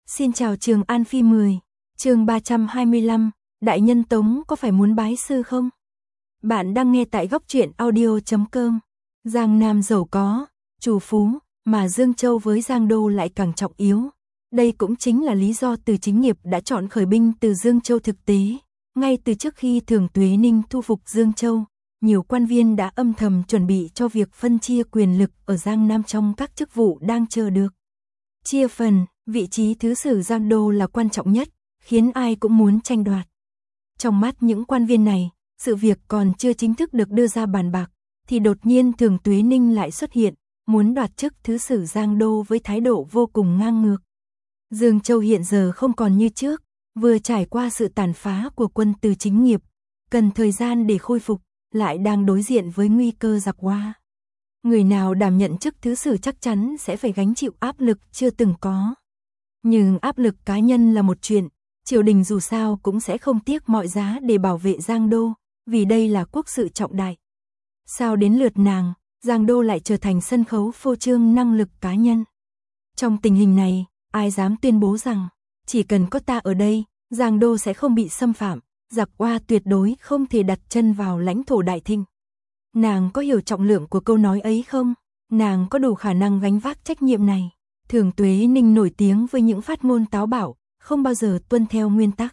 Xin chào Trường An Phi 10, chương 325, Đại nhân Tống có phải muốn bái sư không? Bạn đang nghe tại góc truyện audio.com. Giang Nam giàu có, trù phú, mà Dương Châu với Giang Đô lại càng trọng yếu. Đây cũng chính là lý do Từ Chính Nghiệp đã chọn khởi binh từ Dương Châu. Thực tế, ngay từ trước khi Thường Tuế Ninh thu phục Dương Châu, nhiều quan viên đã âm thầm chuẩn bị cho việc phân chia quyền lực ở Giang Nam trong các chức vụ đang chờ được chia phần. Vị trí thứ sử Giang Đô là quan trọng nhất, khiến ai cũng muốn tranh đoạt. Trong mắt những quan viên này, sự việc còn chưa chính thức được đưa ra bàn bạc, thì đột nhiên Thường Tuế Ninh lại xuất hiện, muốn đoạt chức thứ sử Giang Đô với thái độ vô cùng ngang ngược. Dương Châu hiện giờ không còn như trước, vừa trải qua sự tàn phá của quân Từ Chính Nghiệp, cần thời gian để khôi phục, lại đang đối diện với nguy cơ giặc Hoa. Người nào đảm nhận chức thứ sử chắc chắn sẽ phải gánh chịu áp lực chưa từng có. Nhưng áp lực cá nhân là một chuyện, triều đình dù sao cũng sẽ không tiếc mọi giá để bảo vệ Giang Đô, vì đây là quốc sự trọng đại. Sao đến lượt nàng, Giang Đô lại trở thành sân khấu phô trương năng lực cá nhân? Trong tình hình này, ai dám tuyên bố rằng, chỉ cần có ta ở đây, Giang Đô sẽ không bị xâm phạm, giặc Hoa tuyệt đối không thể đặt chân vào lãnh thổ Đại Thịnh. Nàng có hiểu trọng lượng của câu nói ấy không? Nàng có đủ khả năng gánh vác trách nhiệm này? Thường Tuế Ninh nổi tiếng với những phát ngôn táo bạo, không bao giờ tuân theo nguyên tắc.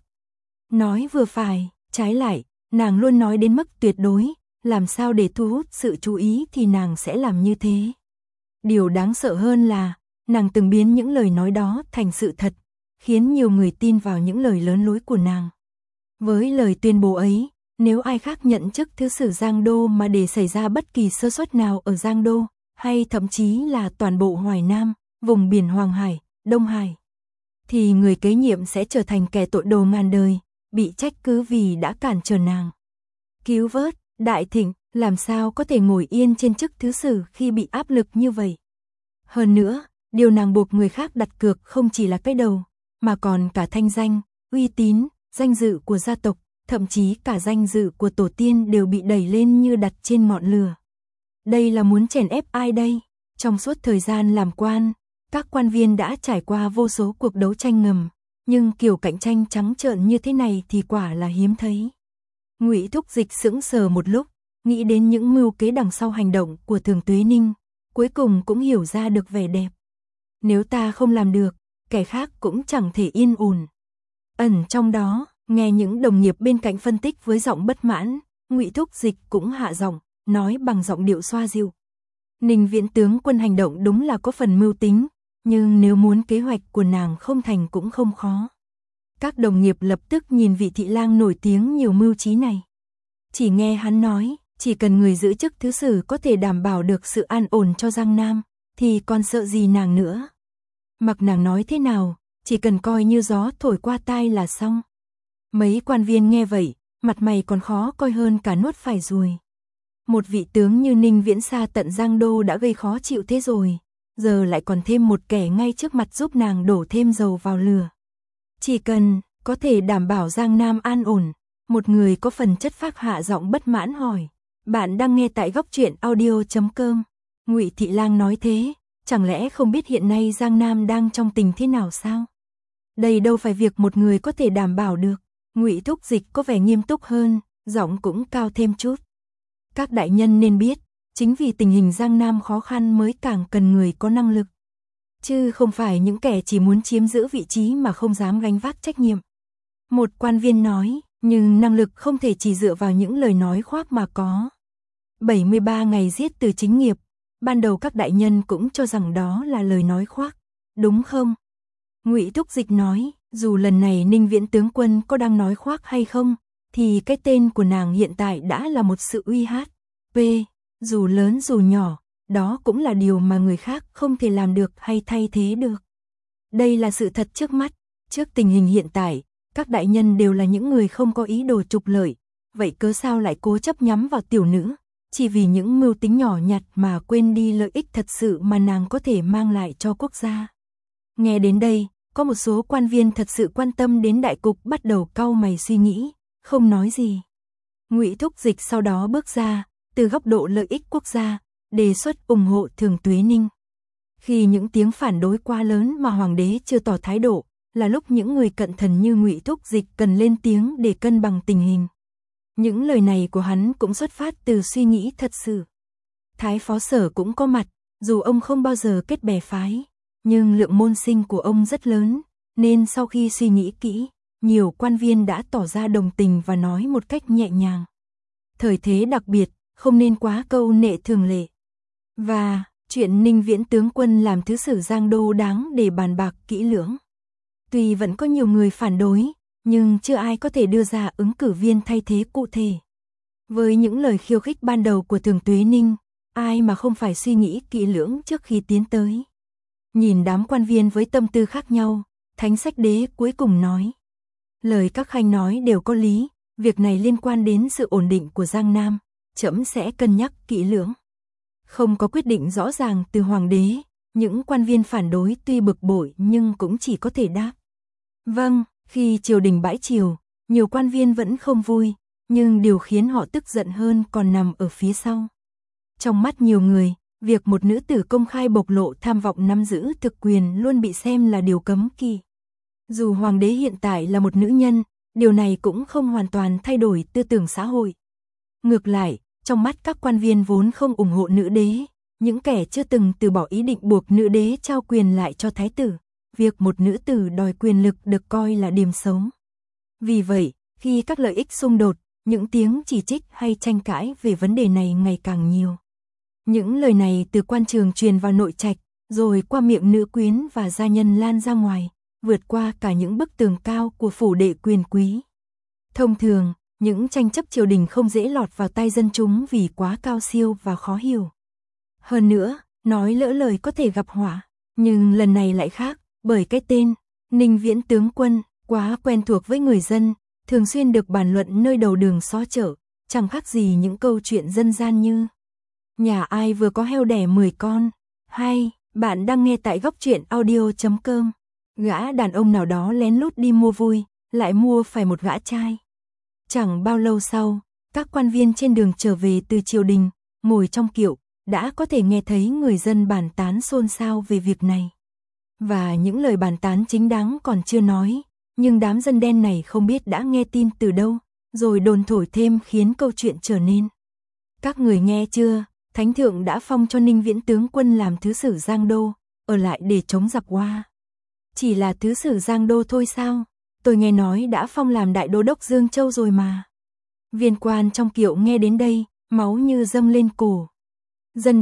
Nói vừa phải, trái lại, nàng luôn nói đến mức tuyệt đối, làm sao để thu hút sự chú ý thì nàng sẽ làm như thế. Điều đáng sợ hơn là, nàng từng biến những lời nói đó thành sự thật, khiến nhiều người tin vào những lời lớn lối của nàng. Với lời tuyên bố ấy, nếu ai khác nhận chức thứ sử Giang Đô mà để xảy ra bất kỳ sơ suất nào ở Giang Đô, hay thậm chí là toàn bộ Hoài Nam, vùng biển Hoàng Hải, Đông Hải, thì người kế nhiệm sẽ trở thành kẻ tội đồ ngàn đời, bị trách cứ vì đã cản trở nàng cứu vớt Đại Thịnh, làm sao có thể ngồi yên trên chức thứ sử khi bị áp lực như vậy. Hơn nữa, điều nàng buộc người khác đặt cược không chỉ là cái đầu, mà còn cả thanh danh, uy tín, danh dự của gia tộc, thậm chí cả danh dự của tổ tiên đều bị đẩy lên như đặt trên ngọn lửa. Đây là muốn chèn ép ai đây? Trong suốt thời gian làm quan, các quan viên đã trải qua vô số cuộc đấu tranh ngầm, nhưng kiểu cạnh tranh trắng trợn như thế này thì quả là hiếm thấy. Ngụy Thúc Dịch sững sờ một lúc, nghĩ đến những mưu kế đằng sau hành động của Thường Tuế Ninh, cuối cùng cũng hiểu ra được vẻ đẹp. Nếu ta không làm được, kẻ khác cũng chẳng thể yên ổn. Ẩn trong đó, nghe những đồng nghiệp bên cạnh phân tích với giọng bất mãn, Ngụy Thúc Dịch cũng hạ giọng, nói bằng giọng điệu xoa dịu. Ninh Viễn tướng quân hành động đúng là có phần mưu tính, nhưng nếu muốn kế hoạch của nàng không thành cũng không khó. Các đồng nghiệp lập tức nhìn vị thị lang nổi tiếng nhiều mưu trí này. Chỉ nghe hắn nói, chỉ cần người giữ chức thứ sử có thể đảm bảo được sự an ổn cho Giang Nam, thì còn sợ gì nàng nữa. Mặc nàng nói thế nào, chỉ cần coi như gió thổi qua tai là xong. Mấy quan viên nghe vậy, mặt mày còn khó coi hơn cả nuốt phải ruồi. Một vị tướng như Ninh Viễn xa tận Giang Đô đã gây khó chịu thế rồi, giờ lại còn thêm một kẻ ngay trước mặt giúp nàng đổ thêm dầu vào lửa. Chỉ cần có thể đảm bảo Giang Nam an ổn, một người có phần chất phác hạ giọng bất mãn hỏi. Bạn đang nghe tại góc truyện audio.com. Ngụy thị lang nói thế, chẳng lẽ không biết hiện nay Giang Nam đang trong tình thế nào sao? Đây đâu phải việc một người có thể đảm bảo được. Ngụy Thúc Dịch có vẻ nghiêm túc hơn, giọng cũng cao thêm chút. Các đại nhân nên biết, chính vì tình hình Giang Nam khó khăn mới càng cần người có năng lực, chứ không phải những kẻ chỉ muốn chiếm giữ vị trí mà không dám gánh vác trách nhiệm. Một quan viên nói, nhưng năng lực không thể chỉ dựa vào những lời nói khoác mà có. 73 ngày giết Từ Chính Nghiệp, ban đầu các đại nhân cũng cho rằng đó là lời nói khoác, đúng không? Ngụy Thúc Dịch nói, dù lần này Ninh Viễn tướng quân có đang nói khoác hay không, thì cái tên của nàng hiện tại đã là một sự uy hát. Dù lớn dù nhỏ, đó cũng là điều mà người khác không thể làm được hay thay thế được. Đây là sự thật trước mắt, trước tình hình hiện tại, các đại nhân đều là những người không có ý đồ trục lợi, vậy cớ sao lại cố chấp nhắm vào tiểu nữ, chỉ vì những mưu tính nhỏ nhặt mà quên đi lợi ích thật sự mà nàng có thể mang lại cho quốc gia. Nghe đến đây, có một số quan viên thật sự quan tâm đến đại cục bắt đầu cau mày suy nghĩ, không nói gì. Ngụy Thúc Dịch sau đó bước ra, từ góc độ lợi ích quốc gia, đề xuất ủng hộ Thường Tuế Ninh. Khi những tiếng phản đối quá lớn mà hoàng đế chưa tỏ thái độ, là lúc những người cận thần như Ngụy Thúc Dịch cần lên tiếng để cân bằng tình hình. Những lời này của hắn cũng xuất phát từ suy nghĩ thật sự. Thái phó Sở cũng có mặt, dù ông không bao giờ kết bè phái, nhưng lượng môn sinh của ông rất lớn, nên sau khi suy nghĩ kỹ, nhiều quan viên đã tỏ ra đồng tình và nói một cách nhẹ nhàng. Thời thế đặc biệt, không nên quá câu nệ thường lệ. Và, chuyện Ninh Viễn tướng quân làm thứ sử Giang Đô đáng để bàn bạc kỹ lưỡng. Tuy vẫn có nhiều người phản đối, nhưng chưa ai có thể đưa ra ứng cử viên thay thế cụ thể. Với những lời khiêu khích ban đầu của Thường Tuế Ninh, ai mà không phải suy nghĩ kỹ lưỡng trước khi tiến tới. Nhìn đám quan viên với tâm tư khác nhau, Thánh Sách Đế cuối cùng nói. Lời các khanh nói đều có lý, việc này liên quan đến sự ổn định của Giang Nam, trẫm sẽ cân nhắc kỹ lưỡng. Không có quyết định rõ ràng từ hoàng đế, những quan viên phản đối tuy bực bội nhưng cũng chỉ có thể đáp. Vâng, khi triều đình bãi triều, nhiều quan viên vẫn không vui, nhưng điều khiến họ tức giận hơn còn nằm ở phía sau. Trong mắt nhiều người, việc một nữ tử công khai bộc lộ tham vọng nắm giữ thực quyền luôn bị xem là điều cấm kỵ. Dù hoàng đế hiện tại là một nữ nhân, điều này cũng không hoàn toàn thay đổi tư tưởng xã hội. Ngược lại, trong mắt các quan viên vốn không ủng hộ nữ đế, những kẻ chưa từng từ bỏ ý định buộc nữ đế trao quyền lại cho thái tử, việc một nữ tử đòi quyền lực được coi là điểm xấu. Vì vậy, khi các lợi ích xung đột, những tiếng chỉ trích hay tranh cãi về vấn đề này ngày càng nhiều. Những lời này từ quan trường truyền vào nội trạch, rồi qua miệng nữ quyến và gia nhân lan ra ngoài, vượt qua cả những bức tường cao của phủ đệ quyền quý. Thông thường, những tranh chấp triều đình không dễ lọt vào tay dân chúng vì quá cao siêu và khó hiểu. Hơn nữa, nói lỡ lời có thể gặp họa, nhưng lần này lại khác, bởi cái tên Ninh Viễn tướng quân quá quen thuộc với người dân, thường xuyên được bàn luận nơi đầu đường xó chợ, chẳng khác gì những câu chuyện dân gian như nhà ai vừa có heo đẻ 10 con, hay bạn đang nghe tại góc truyện audio.com. Gã đàn ông nào đó lén lút đi mua vui, lại mua phải một gã trai. Chẳng bao lâu sau, các quan viên trên đường trở về từ triều đình, ngồi trong kiệu, đã có thể nghe thấy người dân bàn tán xôn xao về việc này. Và những lời bàn tán chính đáng còn chưa nói, nhưng đám dân đen này không biết đã nghe tin từ đâu, rồi đồn thổi thêm khiến câu chuyện trở nên. Các người nghe chưa, Thánh thượng đã phong cho Ninh Viễn tướng quân làm thứ sử Giang Đô, ở lại để chống giặc Hoa. Chỉ là thứ sử Giang Đô thôi sao? Tôi nghe nói đã phong làm đại đô đốc Dương Châu rồi mà. Viên quan trong kiệu nghe đến đây, máu như dâng lên cổ. Dân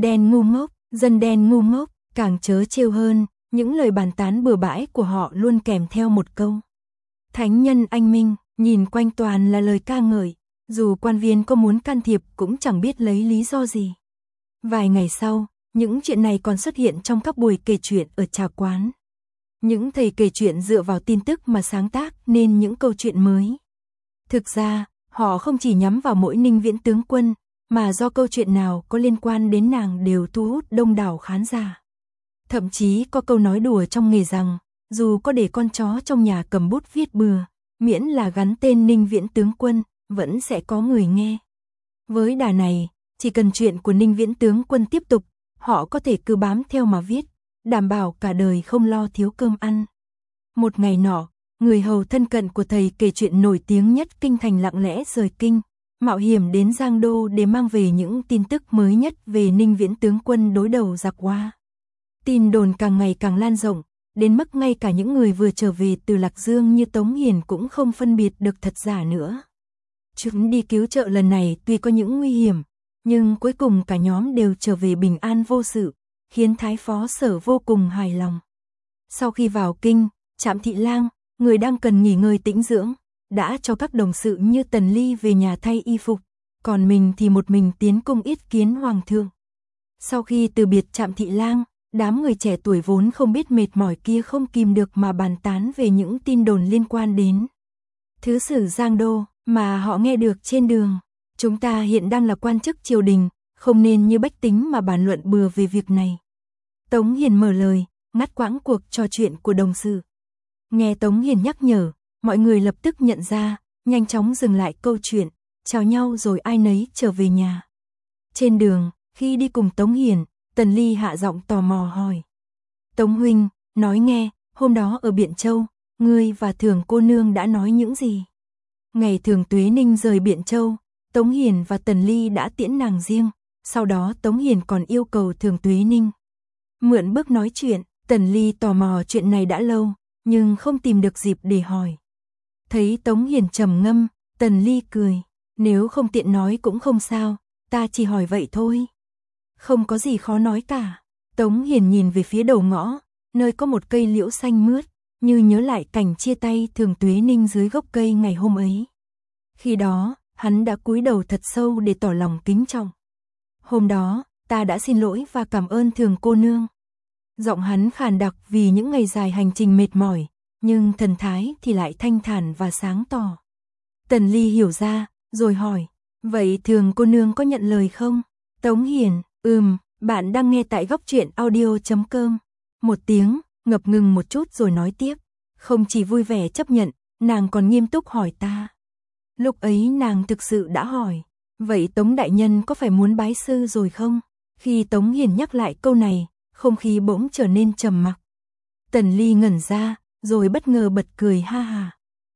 đen ngu ngốc, càng trớ trêu hơn, những lời bàn tán bừa bãi của họ luôn kèm theo một câu. Thánh nhân anh minh, nhìn quanh toàn là lời ca ngợi, dù quan viên có muốn can thiệp cũng chẳng biết lấy lý do gì. Vài ngày sau, những chuyện này còn xuất hiện trong các buổi kể chuyện ở trà quán. Những thầy kể chuyện dựa vào tin tức mà sáng tác nên những câu chuyện mới. Thực ra, họ không chỉ nhắm vào mỗi Ninh Viễn tướng quân, mà do câu chuyện nào có liên quan đến nàng đều thu hút đông đảo khán giả. Thậm chí có câu nói đùa trong nghề rằng, dù có để con chó trong nhà cầm bút viết bừa, miễn là gắn tên Ninh Viễn tướng quân, vẫn sẽ có người nghe. Với đà này, chỉ cần chuyện của Ninh Viễn tướng quân tiếp tục, họ có thể cứ bám theo mà viết, đảm bảo cả đời không lo thiếu cơm ăn. Một ngày nọ, người hầu thân cận của thầy kể chuyện nổi tiếng nhất kinh thành lặng lẽ rời kinh, mạo hiểm đến Giang Đô để mang về những tin tức mới nhất về Ninh Viễn tướng quân đối đầu giặc Hoa. Tin đồn càng ngày càng lan rộng, đến mức ngay cả những người vừa trở về từ Lạc Dương như Tống Hiền cũng không phân biệt được thật giả nữa. Chuyến đi cứu trợ lần này tuy có những nguy hiểm, nhưng cuối cùng cả nhóm đều trở về bình an vô sự, khiến Thái phó Sở vô cùng hài lòng. Sau khi vào kinh, Trạm Thị Lang, người đang cần nghỉ ngơi tĩnh dưỡng, đã cho các đồng sự như Tần Ly về nhà thay y phục, còn mình thì một mình tiến cung yết kiến hoàng thượng. Sau khi từ biệt Trạm Thị Lang, đám người trẻ tuổi vốn không biết mệt mỏi kia không kìm được mà bàn tán về những tin đồn liên quan đến thứ sử Giang Đô mà họ nghe được trên đường. Chúng ta hiện đang là quan chức triều đình, không nên như bách tính mà bàn luận bừa về việc này. Tống Hiền mở lời, ngắt quãng cuộc trò chuyện của đồng sự. Nghe Tống Hiền nhắc nhở, mọi người lập tức nhận ra, nhanh chóng dừng lại câu chuyện, chào nhau rồi ai nấy trở về nhà. Trên đường, khi đi cùng Tống Hiền, Tần Ly hạ giọng tò mò hỏi. Tống huynh, nói nghe, hôm đó ở Biện Châu, ngươi và Thường cô nương đã nói những gì? Ngày Thường Tuế Ninh rời Biện Châu, Tống Hiền và Tần Ly đã tiễn nàng riêng, sau đó Tống Hiền còn yêu cầu Thường Tuế Ninh mượn bước nói chuyện. Tần Ly tò mò chuyện này đã lâu, nhưng không tìm được dịp để hỏi. Thấy Tống Hiền trầm ngâm, Tần Ly cười, nếu không tiện nói cũng không sao, ta chỉ hỏi vậy thôi. Không có gì khó nói cả. Tống Hiền nhìn về phía đầu ngõ, nơi có một cây liễu xanh mướt, như nhớ lại cảnh chia tay Thường Tuế Ninh dưới gốc cây ngày hôm ấy. Khi đó, hắn đã cúi đầu thật sâu để tỏ lòng kính trọng. Hôm đó, ta đã xin lỗi và cảm ơn Thường cô nương. Giọng hắn khàn đặc vì những ngày dài hành trình mệt mỏi, nhưng thần thái thì lại thanh thản và sáng tỏ. Tần Ly hiểu ra, rồi hỏi, vậy Thường cô nương có nhận lời không? Tống Hiền, bạn đang nghe tại góc truyện audio.com. Một tiếng, ngập ngừng một chút rồi nói tiếp, không chỉ vui vẻ chấp nhận, nàng còn nghiêm túc hỏi ta. Lúc ấy nàng thực sự đã hỏi, vậy Tống đại nhân có phải muốn bái sư rồi không? Khi Tống Hiền nhắc lại câu này, không khí bỗng trở nên trầm mặc. Tần Ly ngẩn ra, rồi bất ngờ bật cười ha ha.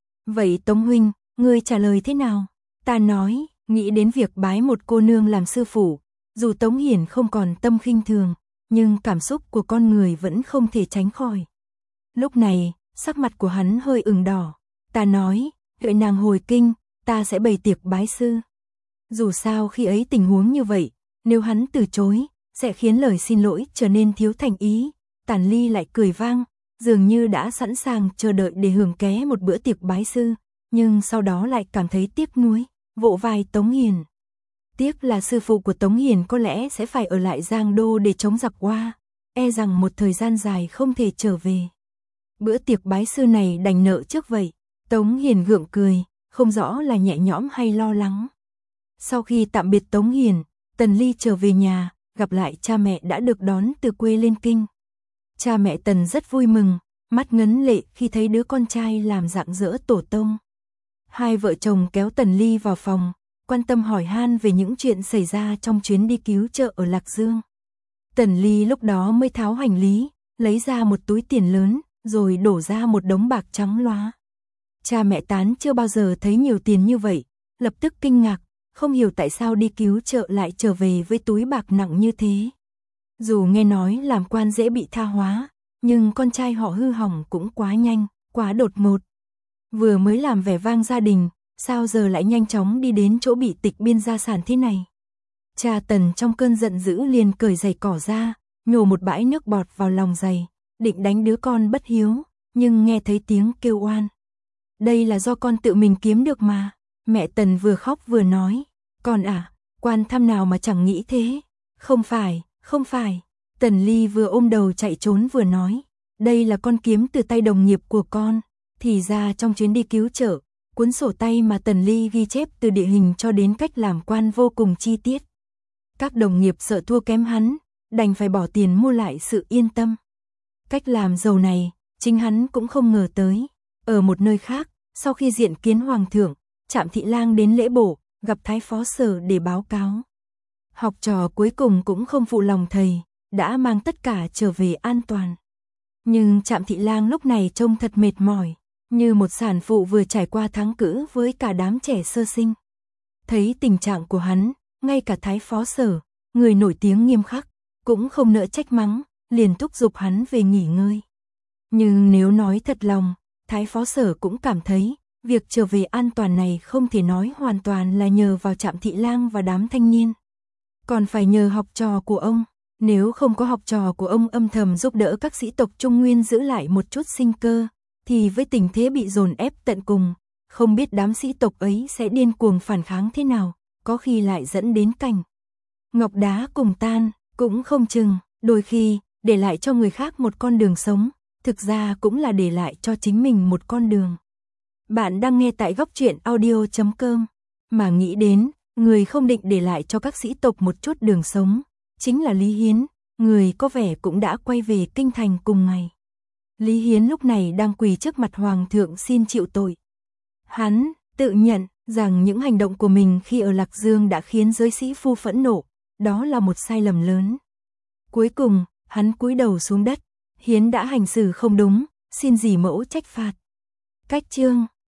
Vậy Tống huynh, ngươi trả lời thế nào? Ta nói, nghĩ đến việc bái một cô nương làm sư phụ, dù Tống Hiền không còn tâm khinh thường, nhưng cảm xúc của con người vẫn không thể tránh khỏi. Lúc này, sắc mặt của hắn hơi ửng đỏ. Ta nói, đợi nàng hồi kinh, ta sẽ bày tiệc bái sư. Dù sao khi ấy tình huống như vậy, nếu hắn từ chối, sẽ khiến lời xin lỗi trở nên thiếu thành ý. Tần Ly lại cười vang, dường như đã sẵn sàng chờ đợi để hưởng ké một bữa tiệc bái sư, nhưng sau đó lại cảm thấy tiếc nuối, vỗ vai Tống Hiền. Tiếc là sư phụ của Tống Hiền có lẽ sẽ phải ở lại Giang Đô để chống giặc Hoa, e rằng một thời gian dài không thể trở về. Bữa tiệc bái sư này đành nợ trước vậy. Tống Hiền gượng cười, không rõ là nhẹ nhõm hay lo lắng. Sau khi tạm biệt Tống Hiền, Tần Ly trở về nhà, gặp lại cha mẹ đã được đón từ quê lên kinh. Cha mẹ Tần rất vui mừng, mắt ngấn lệ khi thấy đứa con trai làm rạng rỡ tổ tông. Hai vợ chồng kéo Tần Ly vào phòng, quan tâm hỏi han về những chuyện xảy ra trong chuyến đi cứu trợ ở Lạc Dương. Tần Ly lúc đó mới tháo hành lý, lấy ra một túi tiền lớn, rồi đổ ra một đống bạc trắng loá. Cha mẹ Tán chưa bao giờ thấy nhiều tiền như vậy, lập tức kinh ngạc, không hiểu tại sao đi cứu trợ lại trở về với túi bạc nặng như thế. Dù nghe nói làm quan dễ bị tha hóa, nhưng con trai họ hư hỏng cũng quá nhanh, quá đột ngột. Vừa mới làm vẻ vang gia đình, sao giờ lại nhanh chóng đi đến chỗ bị tịch biên gia sản thế này. Cha Tần trong cơn giận dữ liền cởi giày cỏ ra, nhổ một bãi nước bọt vào lòng giày, định đánh đứa con bất hiếu, nhưng nghe thấy tiếng kêu oan. Đây là do con tự mình kiếm được mà. Mẹ Tần vừa khóc vừa nói, con à, quan thăm nào mà chẳng nghĩ thế. Không phải, không phải. Tần Ly vừa ôm đầu chạy trốn vừa nói, đây là con kiếm từ tay đồng nghiệp của con. Thì ra trong chuyến đi cứu trợ, cuốn sổ tay mà Tần Ly ghi chép từ địa hình cho đến cách làm quan vô cùng chi tiết. Các đồng nghiệp sợ thua kém hắn, đành phải bỏ tiền mua lại sự yên tâm. Cách làm giàu này, chính hắn cũng không ngờ tới. Ở một nơi khác, sau khi diện kiến hoàng thượng, Trạm Thị Lang đến lễ bổ, gặp Thái Phó Sở để báo cáo. Học trò cuối cùng cũng không phụ lòng thầy, đã mang tất cả trở về an toàn. Nhưng Trạm Thị Lang lúc này trông thật mệt mỏi, như một sản phụ vừa trải qua tháng cữ với cả đám trẻ sơ sinh. Thấy tình trạng của hắn, ngay cả Thái Phó Sở, người nổi tiếng nghiêm khắc, cũng không nỡ trách mắng, liền thúc giục hắn về nghỉ ngơi. Nhưng nếu nói thật lòng, Thái Phó Sở cũng cảm thấy, việc trở về an toàn này không thể nói hoàn toàn là nhờ vào Trạm Thị Lang và đám thanh niên. Còn phải nhờ học trò của ông, nếu không có học trò của ông âm thầm giúp đỡ các sĩ tộc Trung Nguyên giữ lại một chút sinh cơ, thì với tình thế bị dồn ép tận cùng, không biết đám sĩ tộc ấy sẽ điên cuồng phản kháng thế nào, có khi lại dẫn đến cảnh ngọc đá cùng tan, cũng không chừng. Đôi khi, để lại cho người khác một con đường sống, thực ra cũng là để lại cho chính mình một con đường. Bạn đang nghe tại góc truyện audio.com, mà nghĩ đến, người không định để lại cho các sĩ tộc một chút đường sống, chính là Lý Hiến, người có vẻ cũng đã quay về kinh thành cùng ngày. Lý Hiến lúc này đang quỳ trước mặt hoàng thượng xin chịu tội. Hắn tự nhận rằng những hành động của mình khi ở Lạc Dương đã khiến giới sĩ phu phẫn nộ, đó là một sai lầm lớn. Cuối cùng, hắn cúi đầu xuống đất, Hiến đã hành xử không đúng, xin dì mẫu trách phạt. Cách chương